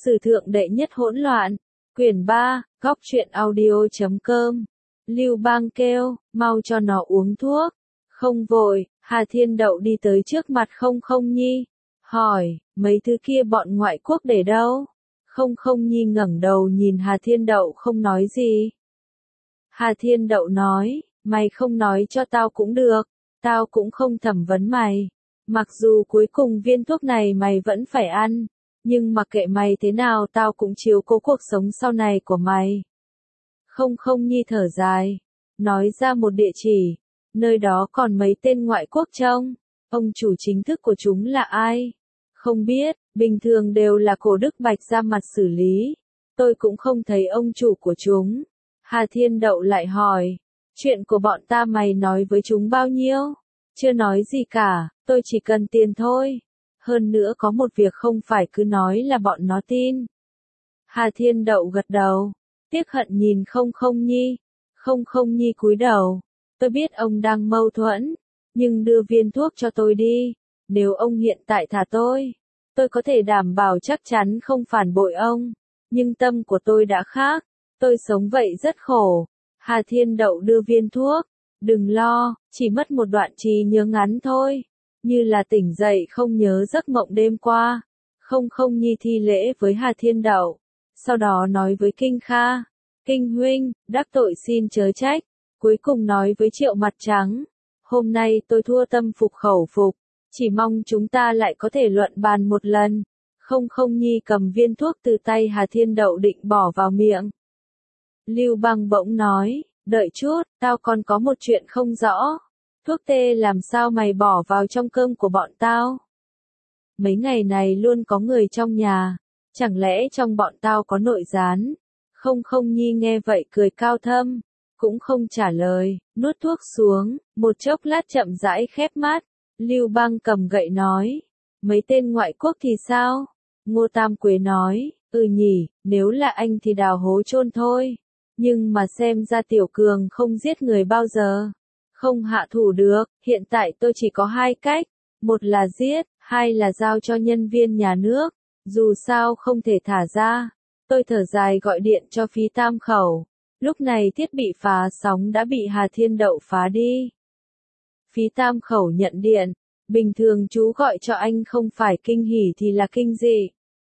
Sử thượng đệ nhất hỗn loạn. Quyển 3, góc truyện audio.com. Lưu Bang kêu, mau cho nó uống thuốc. Không vội, Hà Thiên Đậu đi tới trước mặt Không Không Nhi. Hỏi, mấy thứ kia bọn ngoại quốc để đâu? Không Không Nhi ngẩng đầu nhìn Hà Thiên Đậu không nói gì. Hà Thiên Đậu nói, mày không nói cho tao cũng được, tao cũng không thẩm vấn mày. Mặc dù cuối cùng viên thuốc này mày vẫn phải ăn, nhưng mặc kệ mày thế nào tao cũng chiếu cố cuộc sống sau này của mày. Không Không Nhi thở dài, nói ra một địa chỉ, nơi đó còn mấy tên ngoại quốc trông, ông chủ chính thức của chúng là ai? Không biết, bình thường đều là Cổ Đức Bạch ra mặt xử lý, tôi cũng không thấy ông chủ của chúng. Hà Thiên Đậu lại hỏi, chuyện của bọn ta mày nói với chúng bao nhiêu? Chưa nói gì cả, tôi chỉ cần tiền thôi. Hơn nữa có một việc không phải cứ nói là bọn nó tin. Hà Thiên Đậu gật đầu, tiếc hận nhìn Không Không Nhi. Không Không Nhi cúi đầu, tôi biết ông đang mâu thuẫn, nhưng đưa viên thuốc cho tôi đi. Nếu ông hiện tại thả tôi có thể đảm bảo chắc chắn không phản bội ông. Nhưng tâm của tôi đã khác, tôi sống vậy rất khổ. Hà Thiên Đậu đưa viên thuốc, đừng lo, chỉ mất một đoạn trí nhớ ngắn thôi. Như là tỉnh dậy không nhớ giấc mộng đêm qua. Không Không Nhi thi lễ với Hà Thiên Đậu, sau đó nói với Kinh Kha, Kinh huynh, đắc tội xin chớ trách. Cuối cùng nói với Triệu Mặt Trắng, hôm nay tôi thua tâm phục khẩu phục, chỉ mong chúng ta lại có thể luận bàn một lần. Không Không Nhi cầm viên thuốc từ tay Hà Thiên Đậu định bỏ vào miệng. Lưu Bang bỗng nói, đợi chút, tao còn có một chuyện không rõ. Thuốc tê làm sao mày bỏ vào trong cơm của bọn tao? Mấy ngày này luôn có người trong nhà, chẳng lẽ trong bọn tao có nội gián? Không Không Nhi nghe vậy cười cao thâm, cũng không trả lời, nuốt thuốc xuống, một chốc lát chậm rãi khép mắt. Lưu Bang cầm gậy nói, mấy tên ngoại quốc thì sao? Ngô Tam Quế nói, nhỉ, nếu là anh thì đào hố chôn thôi. Nhưng mà xem ra Tiểu Cường không giết người bao giờ. Không hạ thủ được, hiện tại tôi chỉ có hai cách. Một là giết, hai là giao cho nhân viên nhà nước. Dù sao không thể thả ra. Tôi thở dài gọi điện cho Phí Tam Khẩu. Lúc này thiết bị phá sóng đã bị Hà Thiên Đậu phá đi. Phí Tam Khẩu nhận điện. Bình thường chú gọi cho anh không phải kinh hỉ thì là kinh gì?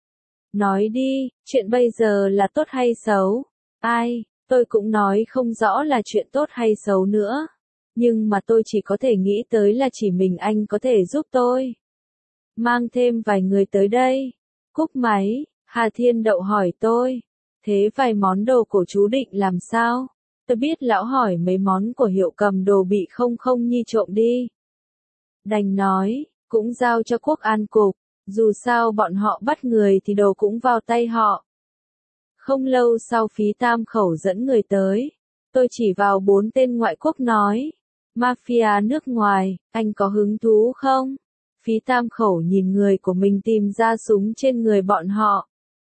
Nói đi, chuyện bây giờ là tốt hay xấu? Ai, tôi cũng nói không rõ là chuyện tốt hay xấu nữa. Nhưng mà tôi chỉ có thể nghĩ tới là chỉ mình anh có thể giúp tôi. Mang thêm vài người tới đây. Cúp máy, Hà Thiên Đậu hỏi tôi. Thế vài món đồ của chú định làm sao? Tôi biết lão hỏi mấy món của Hiệu Cầm Đồ bị Không Không Nhi trộm đi. Đành nói, cũng giao cho Quốc An Cục. Dù sao bọn họ bắt người thì đồ cũng vào tay họ. Không lâu sau Phí Tam Khẩu dẫn người tới. Tôi chỉ vào 4 tên ngoại quốc nói. Mafia nước ngoài, anh có hứng thú không? Phí Tam Khẩu nhìn người của mình tìm ra súng trên người bọn họ.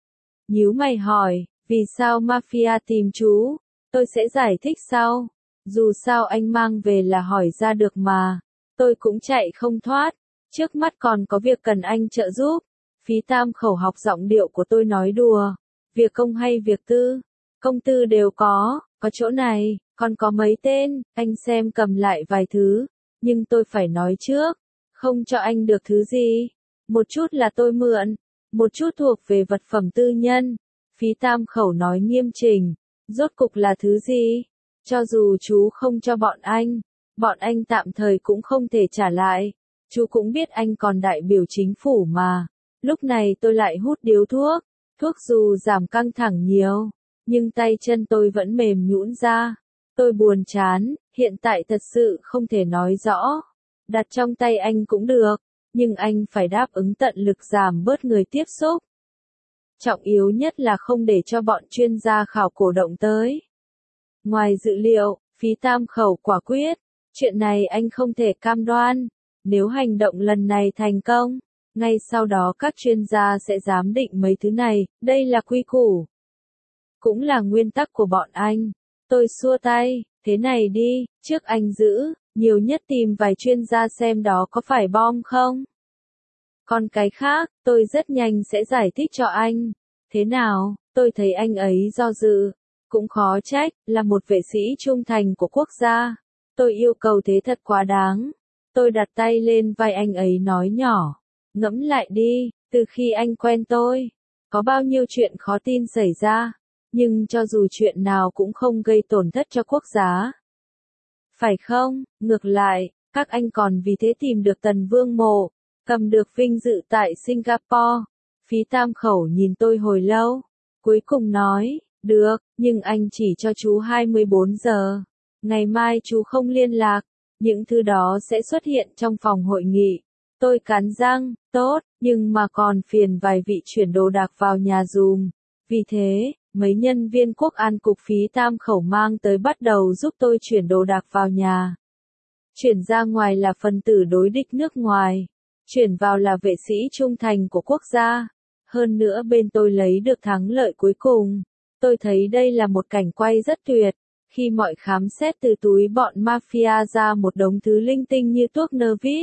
Nhíu mày hỏi, vì sao Mafia tìm chú? Tôi sẽ giải thích sau. Dù sao anh mang về là hỏi ra được mà. Tôi cũng chạy không thoát. Trước mắt còn có việc cần anh trợ giúp. Phí Tam Khẩu học giọng điệu của tôi nói đùa. Việc công hay việc tư? Công tư đều có chỗ này, còn có mấy tên, anh xem cầm lại vài thứ. Nhưng tôi phải nói trước, không cho anh được thứ gì. Một chút là tôi mượn, một chút thuộc về vật phẩm tư nhân. Phí Tam Khẩu nói nghiêm chỉnh, rốt cục là thứ gì? Cho dù chú không cho bọn anh tạm thời cũng không thể trả lại. Chú cũng biết anh còn đại biểu chính phủ mà. Lúc này tôi lại hút điếu thuốc. Thuốc dù giảm căng thẳng nhiều, nhưng tay chân tôi vẫn mềm nhũn ra. Tôi buồn chán, hiện tại thật sự không thể nói rõ. Đặt trong tay anh cũng được, nhưng anh phải đáp ứng tận lực giảm bớt người tiếp xúc. Trọng yếu nhất là không để cho bọn chuyên gia khảo cổ động tới. Ngoài dự liệu, Phí Tam Khẩu quả quyết. Chuyện này anh không thể cam đoan. Nếu hành động lần này thành công, ngay sau đó các chuyên gia sẽ giám định mấy thứ này, đây là quy củ. Cũng là nguyên tắc của bọn anh. Tôi xua tay, thế này đi, trước anh giữ, nhiều nhất tìm vài chuyên gia xem đó có phải bom không. Còn cái khác, tôi rất nhanh sẽ giải thích cho anh. Thế nào, tôi thấy anh ấy do dự. Cũng khó trách, là một vệ sĩ trung thành của quốc gia. Tôi yêu cầu thế thật quá đáng. Tôi đặt tay lên vai anh ấy nói nhỏ. Ngẫm lại đi, từ khi anh quen tôi, có bao nhiêu chuyện khó tin xảy ra. Nhưng cho dù chuyện nào cũng không gây tổn thất cho quốc gia. Phải không? Ngược lại, các anh còn vì thế tìm được Tần Vương Mộ, cầm được vinh dự tại Singapore. Phí Tam Khẩu nhìn tôi hồi lâu, cuối cùng nói, được, nhưng anh chỉ cho chú 24 giờ. Ngày mai chú không liên lạc, những thứ đó sẽ xuất hiện trong phòng hội nghị. Tôi cắn răng, tốt, nhưng mà còn phiền vài vị chuyển đồ đạc vào nhà dùm. Vì thế, mấy nhân viên quốc an cục Phí Tam Khẩu mang tới bắt đầu giúp tôi chuyển đồ đạc vào nhà. Chuyển ra ngoài là phần tử đối địch nước ngoài, chuyển vào là vệ sĩ trung thành của quốc gia. Hơn nữa bên tôi lấy được thắng lợi cuối cùng. Tôi thấy đây là một cảnh quay rất tuyệt, khi mọi khám xét từ túi bọn mafia ra một đống thứ linh tinh như thuốc nơ vít.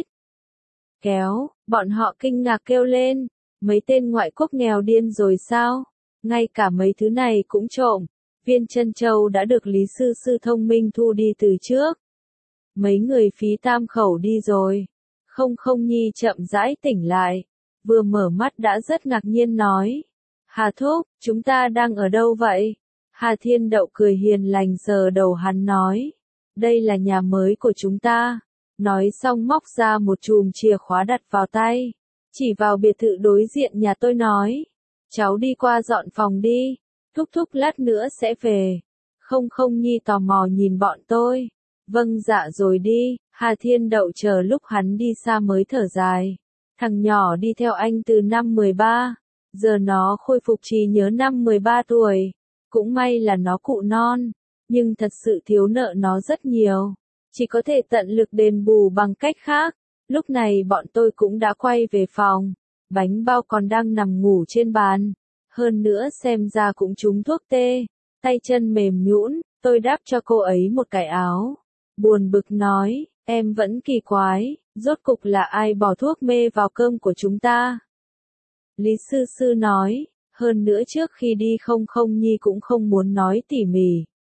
Kéo, bọn họ kinh ngạc kêu lên, mấy tên ngoại quốc nghèo điên rồi sao? Ngay cả mấy thứ này cũng trộm. Viên Trân Châu đã được Lý Sư Sư thông minh thu đi từ trước. Mấy người Phí Tam Khẩu đi rồi. Không Nhi chậm rãi tỉnh lại. Vừa mở mắt đã rất ngạc nhiên nói. Hà Thúc, chúng ta đang ở đâu vậy? Hà Thiên Đậu cười hiền lành sờ đầu hắn nói. Đây là nhà mới của chúng ta. Nói xong móc ra một chùm chìa khóa đặt vào tay. Chỉ vào biệt thự đối diện nhà tôi nói. Cháu đi qua dọn phòng đi. Thúc thúc lát nữa sẽ về. Không Nhi tò mò nhìn bọn tôi. Vâng dạ rồi đi. Hà Thiên Đậu chờ lúc hắn đi xa mới thở dài. Thằng nhỏ đi theo anh từ năm 13. Giờ nó khôi phục trí nhớ năm 13 tuổi. Cũng may là nó cụ non. Nhưng thật sự thiếu nợ nó rất nhiều. Chỉ có thể tận lực đền bù bằng cách khác. Lúc này bọn tôi cũng đã quay về phòng. Bánh bao còn đang nằm ngủ trên bàn. Hơn nữa xem ra cũng trúng thuốc tê. Tay chân mềm nhũn, tôi đáp cho cô ấy một cái áo. Buồn bực nói, em vẫn kỳ quái, rốt cục là ai bỏ thuốc mê vào cơm của chúng ta? Lý Sư Sư nói, hơn nữa trước khi đi Không Nhi cũng không muốn nói tỉ mỉ.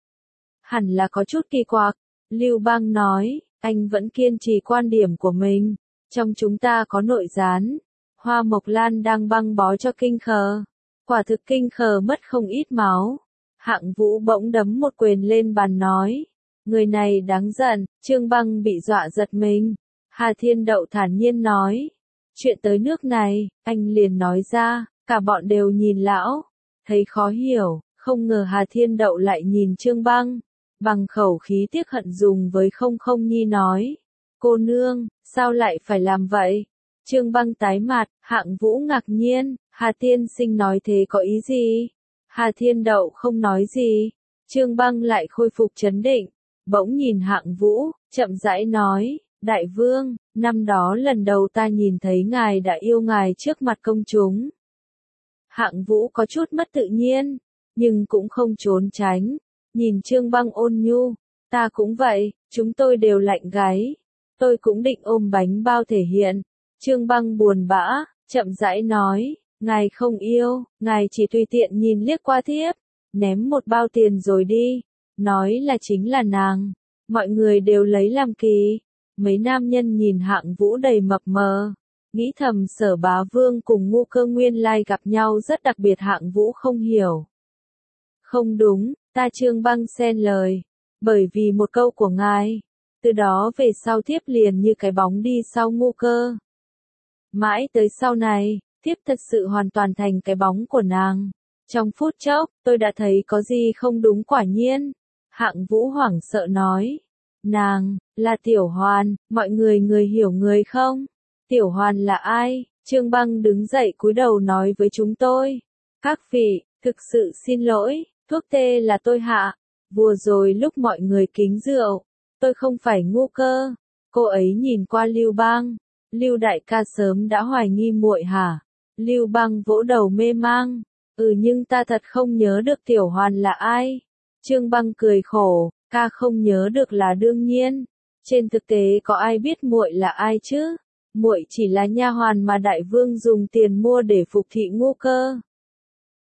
Hẳn là có chút kỳ quặc. Lưu Bang nói, anh vẫn kiên trì quan điểm của mình. Trong chúng ta có nội gián. Hoa Mộc Lan đang băng bó cho Kinh Khờ. Quả thực Kinh Khờ mất không ít máu. Hạng Vũ bỗng đấm một quyền lên bàn nói. Người này đáng giận, Trương Băng bị dọa giật mình. Hà Thiên Đậu thản nhiên nói. Chuyện tới nước này, anh liền nói ra, cả bọn đều nhìn lão. Thấy khó hiểu, không ngờ Hà Thiên Đậu lại nhìn Trương Băng. Bằng khẩu khí tiếc hận dùng với Không Nhi nói. Cô nương, sao lại phải làm vậy? Trương Băng tái mặt, Hạng Vũ ngạc nhiên, Hà Tiên Sinh nói thế có ý gì? Hà Thiên Đậu không nói gì. Trương Băng lại khôi phục trấn định, bỗng nhìn Hạng Vũ, chậm rãi nói, Đại Vương, năm đó lần đầu ta nhìn thấy ngài đã yêu ngài trước mặt công chúng. Hạng Vũ có chút mất tự nhiên, nhưng cũng không trốn tránh. Nhìn Trương Băng ôn nhu, ta cũng vậy, chúng tôi đều lạnh gáy. Tôi cũng định ôm bánh bao thể hiện. Trương Băng buồn bã, chậm rãi nói, ngài không yêu, ngài chỉ tùy tiện nhìn liếc qua thiếp, ném một bao tiền rồi đi, nói là chính là nàng. Mọi người đều lấy làm kỳ. Mấy nam nhân nhìn Hạng Vũ đầy mập mờ, nghĩ thầm Sở Bá Vương cùng Ngô Cơ nguyên lai gặp nhau rất đặc biệt. Hạng Vũ không hiểu. Không đúng, ta Trương Băng xen lời, bởi vì một câu của ngài, từ đó về sau thiếp liền như cái bóng đi sau Ngô Cơ. Mãi tới sau này, thiếp thật sự hoàn toàn thành cái bóng của nàng. Trong phút chốc, tôi đã thấy có gì không đúng quả nhiên. Hạng Vũ hoảng sợ nói, nàng, là Tiểu Hoàn, mọi người hiểu người không? Tiểu Hoàn là ai? Trương Băng đứng dậy cúi đầu nói với chúng tôi. Các vị, thực sự xin lỗi, thuốc tê là tôi hạ. Vừa rồi lúc mọi người kính rượu, tôi không phải ngu cơ. Cô ấy nhìn qua Lưu Bang. Lưu đại ca sớm đã hoài nghi muội hả? Lưu Bang vỗ đầu mê mang. Nhưng ta thật không nhớ được Tiểu Hoàn là ai. Trương Băng cười khổ, ca không nhớ được là đương nhiên. Trên thực tế có ai biết muội là ai chứ? Muội chỉ là nha hoàn mà đại vương dùng tiền mua để phục thị Ngô Cơ.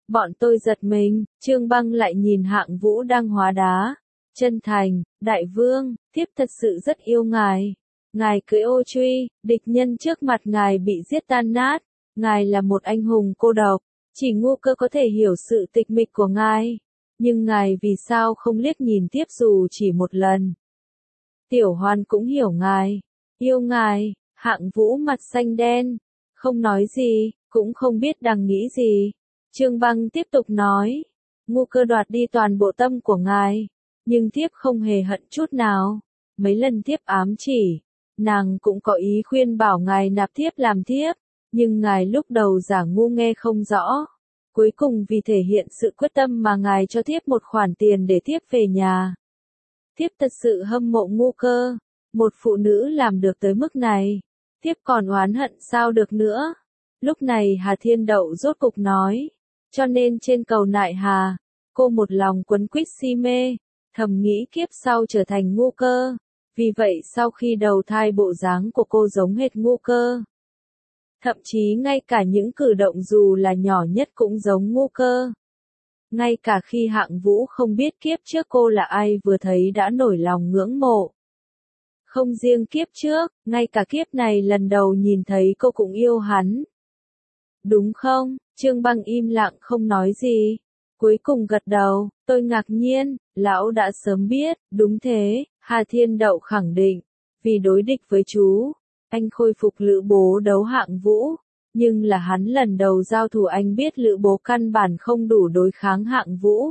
Bọn tôi giật mình, Trương Băng lại nhìn Hạng Vũ đang hóa đá. Chân thành, đại vương, thiếp thật sự rất yêu ngài. Ngài cưỡi ô truy, địch nhân trước mặt ngài bị giết tan nát. Ngài là một anh hùng cô độc, chỉ ngu cơ có thể hiểu sự tịch mịch của ngài. Nhưng ngài vì sao không liếc nhìn thiếp dù chỉ một lần? Tiểu Hoan cũng hiểu ngài, yêu ngài. Hạng Vũ mặt xanh đen, không nói gì, cũng không biết đang nghĩ gì. Trương Băng tiếp tục nói, ngu cơ đoạt đi toàn bộ tâm của ngài, nhưng thiếp không hề hận chút nào. Mấy lần thiếp ám chỉ, nàng cũng có ý khuyên bảo ngài nạp thiếp làm thiếp, nhưng ngài lúc đầu giả ngu nghe không rõ. Cuối cùng vì thể hiện sự quyết tâm mà ngài cho thiếp một khoản tiền để thiếp về nhà. Thiếp thật sự hâm mộ ngu cơ, một phụ nữ làm được tới mức này, thiếp còn oán hận sao được nữa. Lúc này Hà Thiên Đậu rốt cục nói, cho nên trên cầu Nại Hà, cô một lòng quấn quýt si mê, thầm nghĩ kiếp sau trở thành ngu cơ. Vì vậy sau khi đầu thai bộ dáng của cô giống hệt ngu cơ. Thậm chí ngay cả những cử động dù là nhỏ nhất cũng giống ngu cơ. Ngay cả khi Hạng Vũ không biết kiếp trước cô là ai vừa thấy đã nổi lòng ngưỡng mộ. Không riêng kiếp trước, ngay cả kiếp này lần đầu nhìn thấy cô cũng yêu hắn. Đúng không? Trương Băng im lặng không nói gì. Cuối cùng gật đầu, tôi ngạc nhiên, lão đã sớm biết, đúng thế, Hà Thiên Đậu khẳng định. Vì đối địch với chú, anh khôi phục Lữ Bố đấu Hạng Vũ. Nhưng là hắn lần đầu giao thủ anh biết Lữ Bố căn bản không đủ đối kháng Hạng Vũ.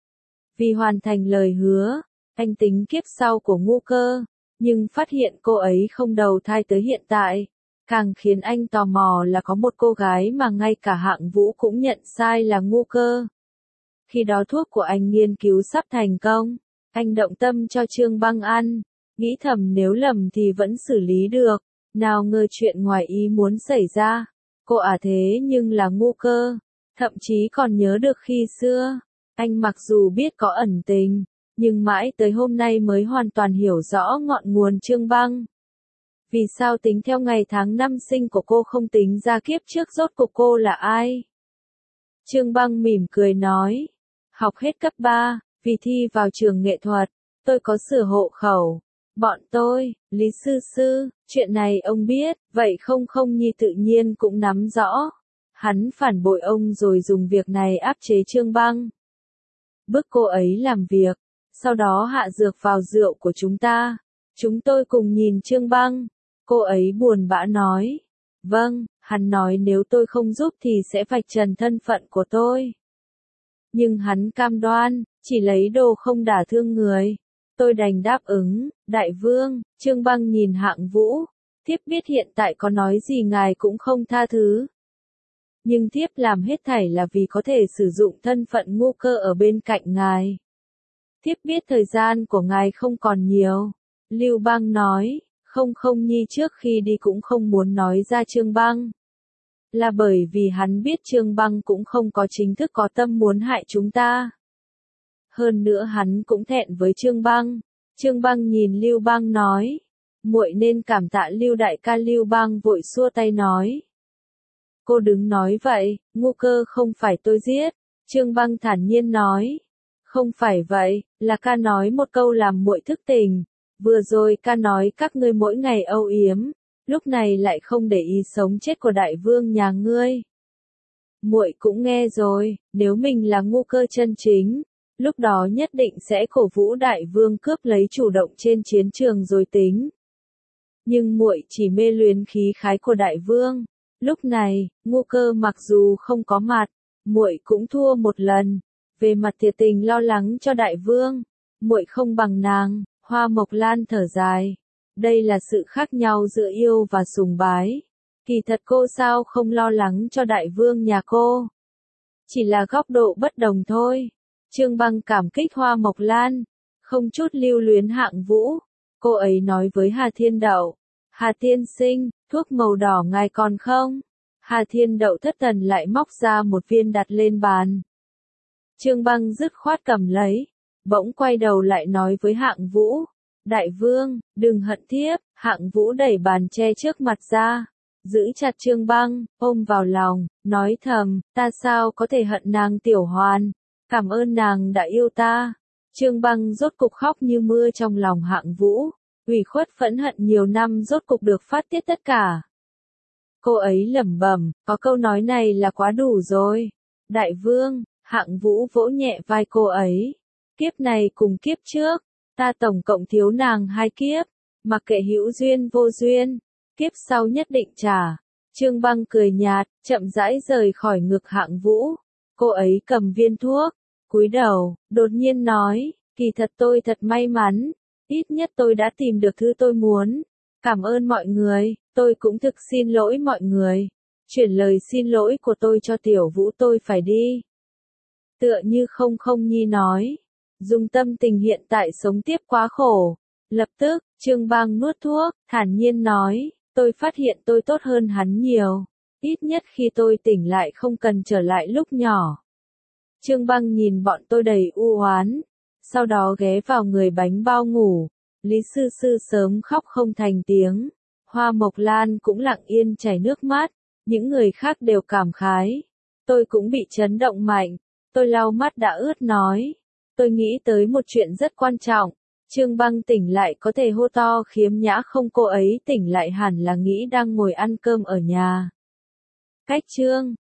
Vì hoàn thành lời hứa, anh tính kiếp sau của ngu cơ, nhưng phát hiện cô ấy không đầu thai tới hiện tại. Càng khiến anh tò mò là có một cô gái mà ngay cả Hạng Vũ cũng nhận sai là ngu cơ. Khi đó thuốc của anh nghiên cứu sắp thành công, anh động tâm cho Trương Băng ăn, nghĩ thầm nếu lầm thì vẫn xử lý được, nào ngờ chuyện ngoài ý muốn xảy ra. Cô thế nhưng là ngu cơ, thậm chí còn nhớ được khi xưa, anh mặc dù biết có ẩn tình, nhưng mãi tới hôm nay mới hoàn toàn hiểu rõ ngọn nguồn Trương Băng. Vì sao tính theo ngày tháng năm sinh của cô không tính ra kiếp trước rốt cuộc cô là ai? Trương Băng mỉm cười nói, học hết cấp 3, vì thi vào trường nghệ thuật, tôi có sửa hộ khẩu. Bọn tôi, Lý Sư Sư, chuyện này ông biết, vậy không nhi tự nhiên cũng nắm rõ. Hắn phản bội ông rồi dùng việc này áp chế Trương Băng. Bức cô ấy làm việc, sau đó hạ dược vào rượu của chúng ta. Chúng tôi cùng nhìn Trương Băng. Cô ấy buồn bã nói. Vâng, hắn nói nếu tôi không giúp thì sẽ vạch trần thân phận của tôi. Nhưng hắn cam đoan, chỉ lấy đồ không đả thương người. Tôi đành đáp ứng, đại vương. Trương Băng nhìn Hạng Vũ, thiếp biết hiện tại có nói gì ngài cũng không tha thứ. Nhưng thiếp làm hết thảy là vì có thể sử dụng thân phận ngu cơ ở bên cạnh ngài. Thiếp biết thời gian của ngài không còn nhiều. Lưu Bang nói, không nhi trước khi đi cũng không muốn nói ra Trương Băng. Là bởi vì hắn biết Trương Băng cũng không có chính thức có tâm muốn hại chúng ta. Hơn nữa hắn cũng thẹn với Trương Băng. Trương Băng nhìn Lưu Bang nói, muội nên cảm tạ Lưu đại ca. Lưu Bang vội xua tay nói. Cô đừng nói vậy, ngu cơ không phải tôi giết. Trương Băng thản nhiên nói. Không phải vậy, là ca nói một câu làm muội thức tỉnh. Vừa rồi ca nói các ngươi mỗi ngày âu yếm, lúc này lại không để ý sống chết của đại vương nhà ngươi. Muội cũng nghe rồi, nếu mình là ngu cơ chân chính, lúc đó nhất định sẽ cổ vũ đại vương cướp lấy chủ động trên chiến trường rồi tính. Nhưng muội chỉ mê luyến khí khái của đại vương. Lúc này, ngu cơ mặc dù không có mặt, muội cũng thua một lần. Về mặt thiệt tình lo lắng cho đại vương, muội không bằng nàng. Hoa Mộc Lan thở dài. Đây là sự khác nhau giữa yêu và sùng bái. Kỳ thật cô sao không lo lắng cho đại vương nhà cô. Chỉ là góc độ bất đồng thôi. Trương Băng cảm kích Hoa Mộc Lan, không chút lưu luyến Hạng Vũ. Cô ấy nói với Hà Thiên Đậu. Hà tiên sinh, thuốc màu đỏ ngài còn không? Hà Thiên Đậu thất thần lại móc ra một viên đặt lên bàn. Trương Băng dứt khoát cầm lấy. Bỗng quay đầu lại nói với Hạng Vũ. Đại vương, đừng hận thiếp. Hạng Vũ đẩy bàn che trước mặt ra. giữ chặt Trương Băng, ôm vào lòng, nói thầm, ta sao có thể hận nàng Tiểu Hoàn, cảm ơn nàng đã yêu ta. Trương Băng rốt cục khóc như mưa trong lòng Hạng Vũ, ủy khuất phẫn hận nhiều năm rốt cục được phát tiết tất cả. Cô ấy lẩm bẩm, có câu nói này là quá đủ rồi. Đại vương, Hạng Vũ vỗ nhẹ vai cô ấy. Kiếp này cùng kiếp trước, ta tổng cộng thiếu nàng 2 kiếp, mặc kệ hữu duyên vô duyên, kiếp sau nhất định trả. Trương Băng cười nhạt, chậm rãi rời khỏi ngực Hạng Vũ. Cô ấy cầm viên thuốc, cúi đầu, đột nhiên nói, kỳ thật tôi thật may mắn, ít nhất tôi đã tìm được thứ tôi muốn. Cảm ơn mọi người, tôi cũng thực xin lỗi mọi người. Chuyển lời xin lỗi của tôi cho Tiểu Vũ, tôi phải đi. Tựa như Không Nhi nói, dùng tâm tình hiện tại sống tiếp quá khổ. Lập tức, Trương Băng nuốt thuốc, thản nhiên nói, tôi phát hiện tôi tốt hơn hắn nhiều. Ít nhất khi tôi tỉnh lại không cần trở lại lúc nhỏ. Trương Băng nhìn bọn tôi đầy u oán, sau đó ghé vào người bánh bao ngủ. Lý Sư Sư sớm khóc không thành tiếng. Hoa Mộc Lan cũng lặng yên chảy nước mắt. Những người khác đều cảm khái. Tôi cũng bị chấn động mạnh. Tôi lau mắt đã ướt nói. Tôi nghĩ tới một chuyện rất quan trọng. Trương Băng tỉnh lại có thể hô to khiếm nhã không, cô ấy tỉnh lại hẳn là nghĩ đang ngồi ăn cơm ở nhà. Cách Trương